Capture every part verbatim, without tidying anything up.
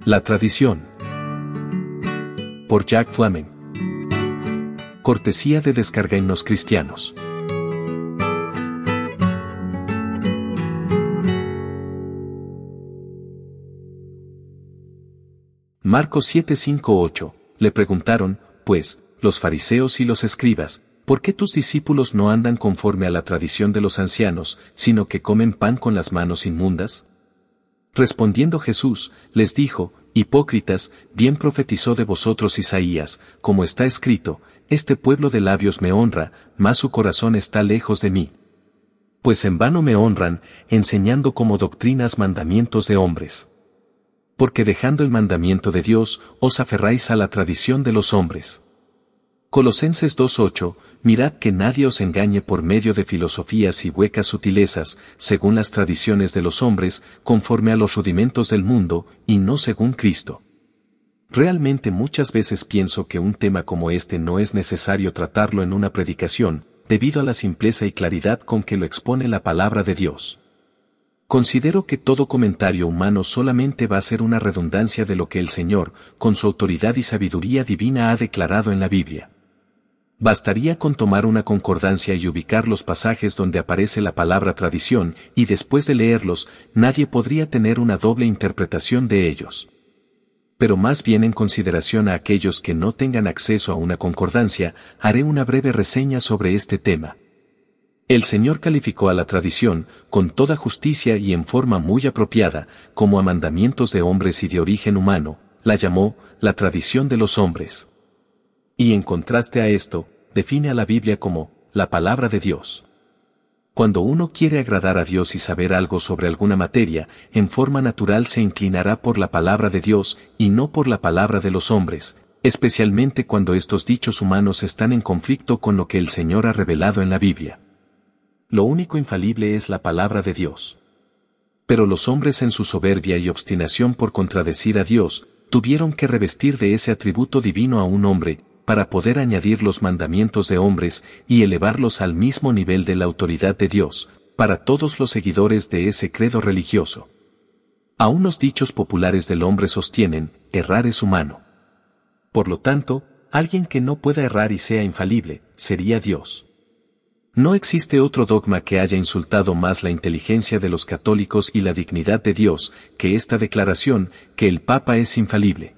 La tradición. Por Jack Flamen. Cortesía de Descargainnos Cristianos. Marcos siete cinco ocho. Le preguntaron, pues, los fariseos y los escribas, ¿por qué tus discípulos no andan conforme a la tradición de los ancianos, sino que comen pan con las manos inmundas? Respondiendo Jesús, les dijo, hipócritas, bien profetizó de vosotros Isaías, como está escrito, este pueblo de labios me honra, mas su corazón está lejos de mí. Pues en vano me honran, enseñando como doctrinas mandamientos de hombres. Porque dejando el mandamiento de Dios, os aferráis a la tradición de los hombres. Colosenses dos ocho, mirad que nadie os engañe por medio de filosofías y huecas sutilezas, según las tradiciones de los hombres, conforme a los rudimentos del mundo, y no según Cristo. Realmente muchas veces pienso que un tema como este no es necesario tratarlo en una predicación, debido a la simpleza y claridad con que lo expone la palabra de Dios. Considero que todo comentario humano solamente va a ser una redundancia de lo que el Señor, con su autoridad y sabiduría divina, ha declarado en la Biblia. Bastaría con tomar una concordancia y ubicar los pasajes donde aparece la palabra tradición, y después de leerlos, nadie podría tener una doble interpretación de ellos. Pero más bien en consideración a aquellos que no tengan acceso a una concordancia, haré una breve reseña sobre este tema. El Señor calificó a la tradición, con toda justicia y en forma muy apropiada, como a mandamientos de hombres y de origen humano, la llamó, la tradición de los hombres. Y en contraste a esto, define a la Biblia como, la palabra de Dios. Cuando uno quiere agradar a Dios y saber algo sobre alguna materia, en forma natural se inclinará por la palabra de Dios, y no por la palabra de los hombres, especialmente cuando estos dichos humanos están en conflicto con lo que el Señor ha revelado en la Biblia. Lo único infalible es la palabra de Dios. Pero los hombres en su soberbia y obstinación por contradecir a Dios, tuvieron que revestir de ese atributo divino a un hombre, para poder añadir los mandamientos de hombres y elevarlos al mismo nivel de la autoridad de Dios, para todos los seguidores de ese credo religioso. Aún los dichos populares del hombre sostienen, errar es humano. Por lo tanto, alguien que no pueda errar y sea infalible, sería Dios. No existe otro dogma que haya insultado más la inteligencia de los católicos y la dignidad de Dios, que esta declaración, que el Papa es infalible.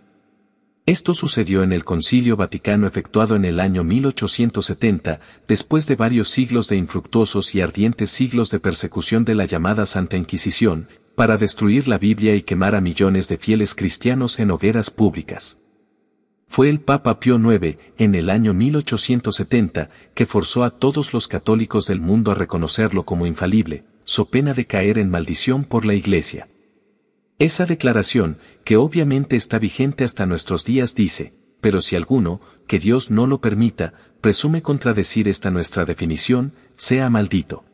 Esto sucedió en el Concilio Vaticano efectuado en el año mil ochocientos setenta, después de varios siglos de infructuosos y ardientes siglos de persecución de la llamada Santa Inquisición, para destruir la Biblia y quemar a millones de fieles cristianos en hogueras públicas. Fue el Papa Pío noveno, en el año mil ochocientos setenta, que forzó a todos los católicos del mundo a reconocerlo como infalible, so pena de caer en maldición por la Iglesia. Esa declaración, que obviamente está vigente hasta nuestros días, dice, pero si alguno, que Dios no lo permita, presume contradecir esta nuestra definición, sea maldito.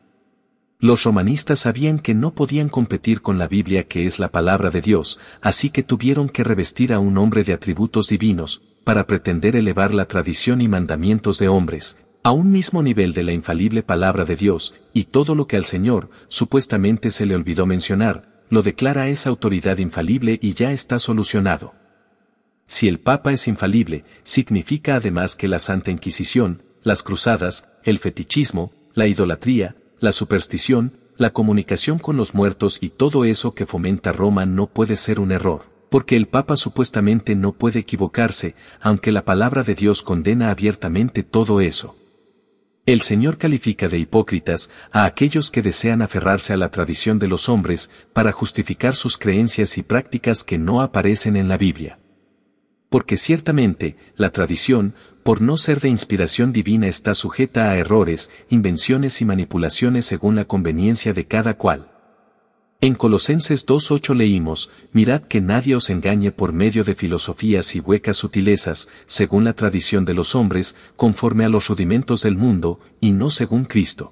Los romanistas sabían que no podían competir con la Biblia, que es la palabra de Dios, así que tuvieron que revestir a un hombre de atributos divinos, para pretender elevar la tradición y mandamientos de hombres, a un mismo nivel de la infalible palabra de Dios, y todo lo que al Señor, supuestamente se le olvidó mencionar, lo declara esa autoridad infalible y ya está solucionado. Si el Papa es infalible, significa además que la Santa Inquisición, las cruzadas, el fetichismo, la idolatría, la superstición, la comunicación con los muertos y todo eso que fomenta Roma no puede ser un error, porque el Papa supuestamente no puede equivocarse, aunque la palabra de Dios condena abiertamente todo eso. El Señor califica de hipócritas a aquellos que desean aferrarse a la tradición de los hombres para justificar sus creencias y prácticas que no aparecen en la Biblia. Porque ciertamente, la tradición, por no ser de inspiración divina, está sujeta a errores, invenciones y manipulaciones según la conveniencia de cada cual. En Colosenses dos ocho leímos, mirad que nadie os engañe por medio de filosofías y huecas sutilezas, según la tradición de los hombres, conforme a los rudimentos del mundo, y no según Cristo.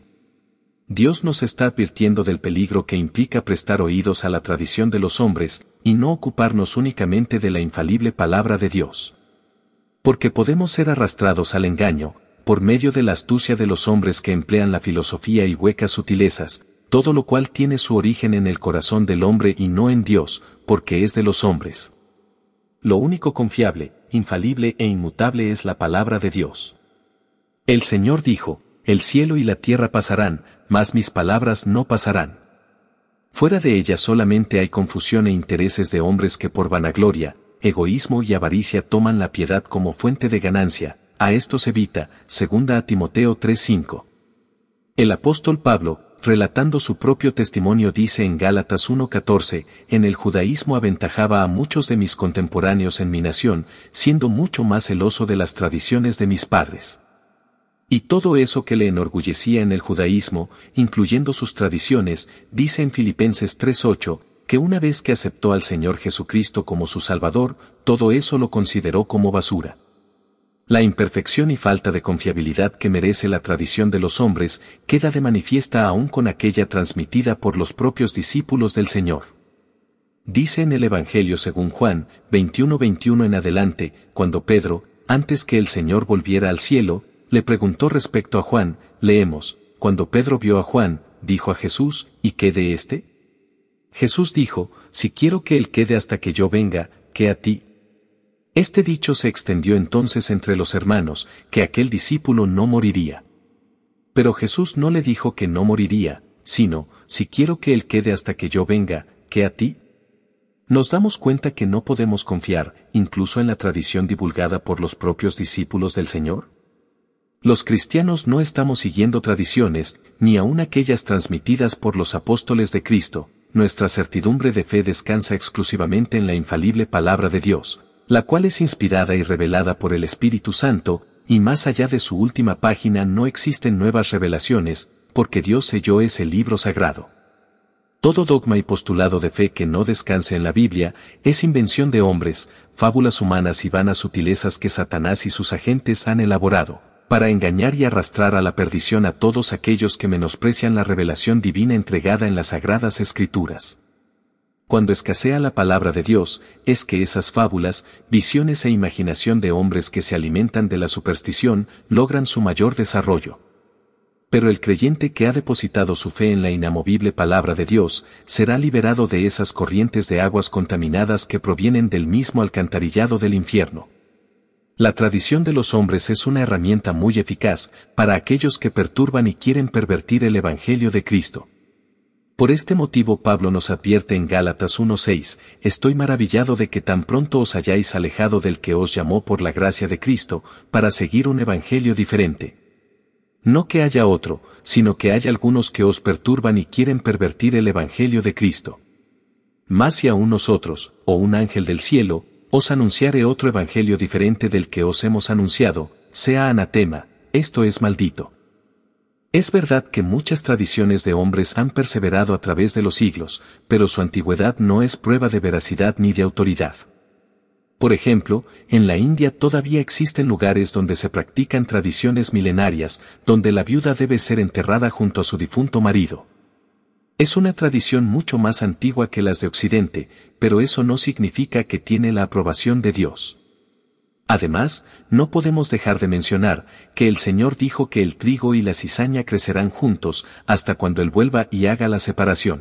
Dios nos está advirtiendo del peligro que implica prestar oídos a la tradición de los hombres, y no ocuparnos únicamente de la infalible palabra de Dios. Porque podemos ser arrastrados al engaño, por medio de la astucia de los hombres que emplean la filosofía y huecas sutilezas, todo lo cual tiene su origen en el corazón del hombre y no en Dios, porque es de los hombres. Lo único confiable, infalible e inmutable es la palabra de Dios. El Señor dijo, el cielo y la tierra pasarán, mas mis palabras no pasarán. Fuera de ella solamente hay confusión e intereses de hombres que por vanagloria, egoísmo y avaricia toman la piedad como fuente de ganancia, a esto se evita, segunda a Timoteo tres cinco. El apóstol Pablo, relatando su propio testimonio dice en Gálatas uno catorce, en el judaísmo aventajaba a muchos de mis contemporáneos en mi nación, siendo mucho más celoso de las tradiciones de mis padres. Y todo eso que le enorgullecía en el judaísmo, incluyendo sus tradiciones, dice en Filipenses tres ocho, que una vez que aceptó al Señor Jesucristo como su Salvador, todo eso lo consideró como basura. La imperfección y falta de confiabilidad que merece la tradición de los hombres queda de manifiesta aún con aquella transmitida por los propios discípulos del Señor. Dice en el Evangelio según Juan, veintiuno veintiuno en adelante, cuando Pedro, antes que el Señor volviera al cielo, le preguntó respecto a Juan, leemos, cuando Pedro vio a Juan, dijo a Jesús, ¿y qué de éste? Jesús dijo, si quiero que él quede hasta que yo venga, ¿qué a ti? Este dicho se extendió entonces entre los hermanos, que aquel discípulo no moriría. Pero Jesús no le dijo que no moriría, sino, si quiero que él quede hasta que yo venga, ¿qué a ti? Nos damos cuenta que no podemos confiar, incluso en la tradición divulgada por los propios discípulos del Señor. Los cristianos no estamos siguiendo tradiciones, ni aun aquellas transmitidas por los apóstoles de Cristo. Nuestra certidumbre de fe descansa exclusivamente en la infalible palabra de Dios, la cual es inspirada y revelada por el Espíritu Santo, y más allá de su última página no existen nuevas revelaciones, porque Dios selló ese libro sagrado. Todo dogma y postulado de fe que no descanse en la Biblia, es invención de hombres, fábulas humanas y vanas sutilezas que Satanás y sus agentes han elaborado, para engañar y arrastrar a la perdición a todos aquellos que menosprecian la revelación divina entregada en las Sagradas Escrituras. Cuando escasea la palabra de Dios, es que esas fábulas, visiones e imaginación de hombres que se alimentan de la superstición, logran su mayor desarrollo. Pero el creyente que ha depositado su fe en la inamovible palabra de Dios, será liberado de esas corrientes de aguas contaminadas que provienen del mismo alcantarillado del infierno. La tradición de los hombres es una herramienta muy eficaz para aquellos que perturban y quieren pervertir el Evangelio de Cristo. Por este motivo Pablo nos advierte en Gálatas uno seis, estoy maravillado de que tan pronto os hayáis alejado del que os llamó por la gracia de Cristo, para seguir un evangelio diferente. No que haya otro, sino que hay algunos que os perturban y quieren pervertir el evangelio de Cristo. Mas si aún nosotros, o un ángel del cielo, os anunciare otro evangelio diferente del que os hemos anunciado, sea anatema, esto es maldito. Es verdad que muchas tradiciones de hombres han perseverado a través de los siglos, pero su antigüedad no es prueba de veracidad ni de autoridad. Por ejemplo, en la India todavía existen lugares donde se practican tradiciones milenarias, donde la viuda debe ser enterrada junto a su difunto marido. Es una tradición mucho más antigua que las de Occidente, pero eso no significa que tiene la aprobación de Dios. Además, no podemos dejar de mencionar que el Señor dijo que el trigo y la cizaña crecerán juntos hasta cuando Él vuelva y haga la separación.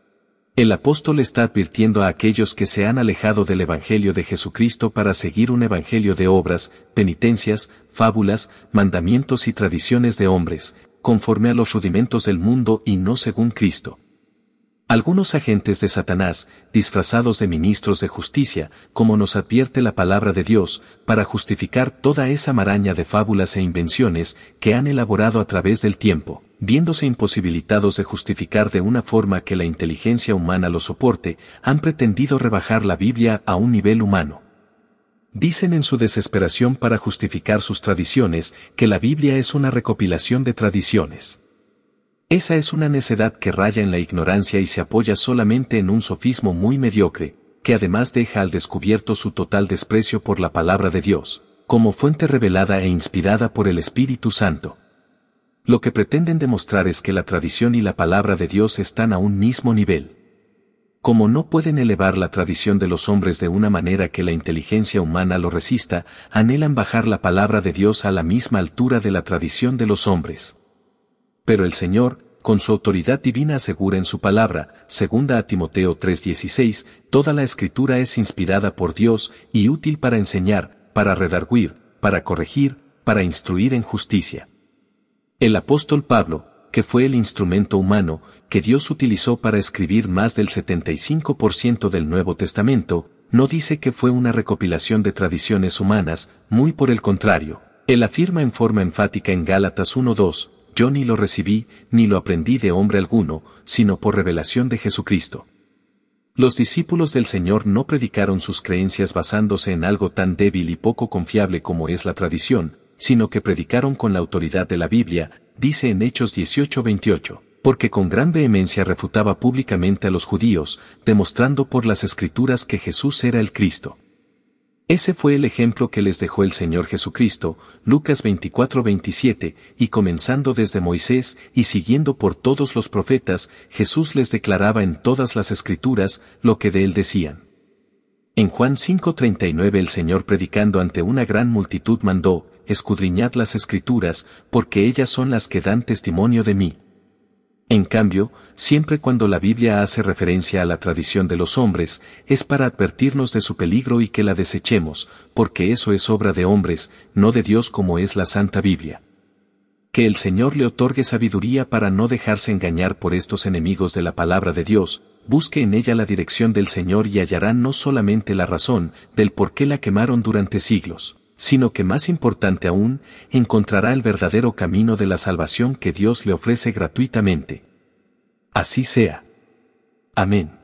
El apóstol está advirtiendo a aquellos que se han alejado del Evangelio de Jesucristo para seguir un evangelio de obras, penitencias, fábulas, mandamientos y tradiciones de hombres, conforme a los rudimentos del mundo y no según Cristo. Algunos agentes de Satanás, disfrazados de ministros de justicia, como nos advierte la palabra de Dios, para justificar toda esa maraña de fábulas e invenciones que han elaborado a través del tiempo, viéndose imposibilitados de justificar de una forma que la inteligencia humana lo soporte, han pretendido rebajar la Biblia a un nivel humano. Dicen en su desesperación para justificar sus tradiciones que la Biblia es una recopilación de tradiciones. Esa es una necedad que raya en la ignorancia y se apoya solamente en un sofismo muy mediocre, que además deja al descubierto su total desprecio por la palabra de Dios, como fuente revelada e inspirada por el Espíritu Santo. Lo que pretenden demostrar es que la tradición y la palabra de Dios están a un mismo nivel. Como no pueden elevar la tradición de los hombres de una manera que la inteligencia humana lo resista, anhelan bajar la palabra de Dios a la misma altura de la tradición de los hombres. Pero el Señor, con su autoridad divina asegura en su palabra, segunda a Timoteo tres dieciséis, toda la Escritura es inspirada por Dios y útil para enseñar, para redarguir, para corregir, para instruir en justicia. El apóstol Pablo, que fue el instrumento humano que Dios utilizó para escribir más del setenta y cinco por ciento del Nuevo Testamento, no dice que fue una recopilación de tradiciones humanas, muy por el contrario. Él afirma en forma enfática en Gálatas uno dos, yo ni lo recibí, ni lo aprendí de hombre alguno, sino por revelación de Jesucristo. Los discípulos del Señor no predicaron sus creencias basándose en algo tan débil y poco confiable como es la tradición, sino que predicaron con la autoridad de la Biblia, dice en Hechos dieciocho veintiocho, porque con gran vehemencia refutaba públicamente a los judíos, demostrando por las Escrituras que Jesús era el Cristo. Ese fue el ejemplo que les dejó el Señor Jesucristo, Lucas veinticuatro veintisiete, y comenzando desde Moisés y siguiendo por todos los profetas, Jesús les declaraba en todas las Escrituras lo que de él decían. En Juan cinco treinta y nueve el Señor predicando ante una gran multitud mandó, escudriñad las Escrituras, porque ellas son las que dan testimonio de mí. En cambio, siempre cuando la Biblia hace referencia a la tradición de los hombres, es para advertirnos de su peligro y que la desechemos, porque eso es obra de hombres, no de Dios como es la Santa Biblia. Que el Señor le otorgue sabiduría para no dejarse engañar por estos enemigos de la palabra de Dios, busque en ella la dirección del Señor y hallará no solamente la razón del por qué la quemaron durante siglos, sino que más importante aún, encontrará el verdadero camino de la salvación que Dios le ofrece gratuitamente. Así sea. Amén.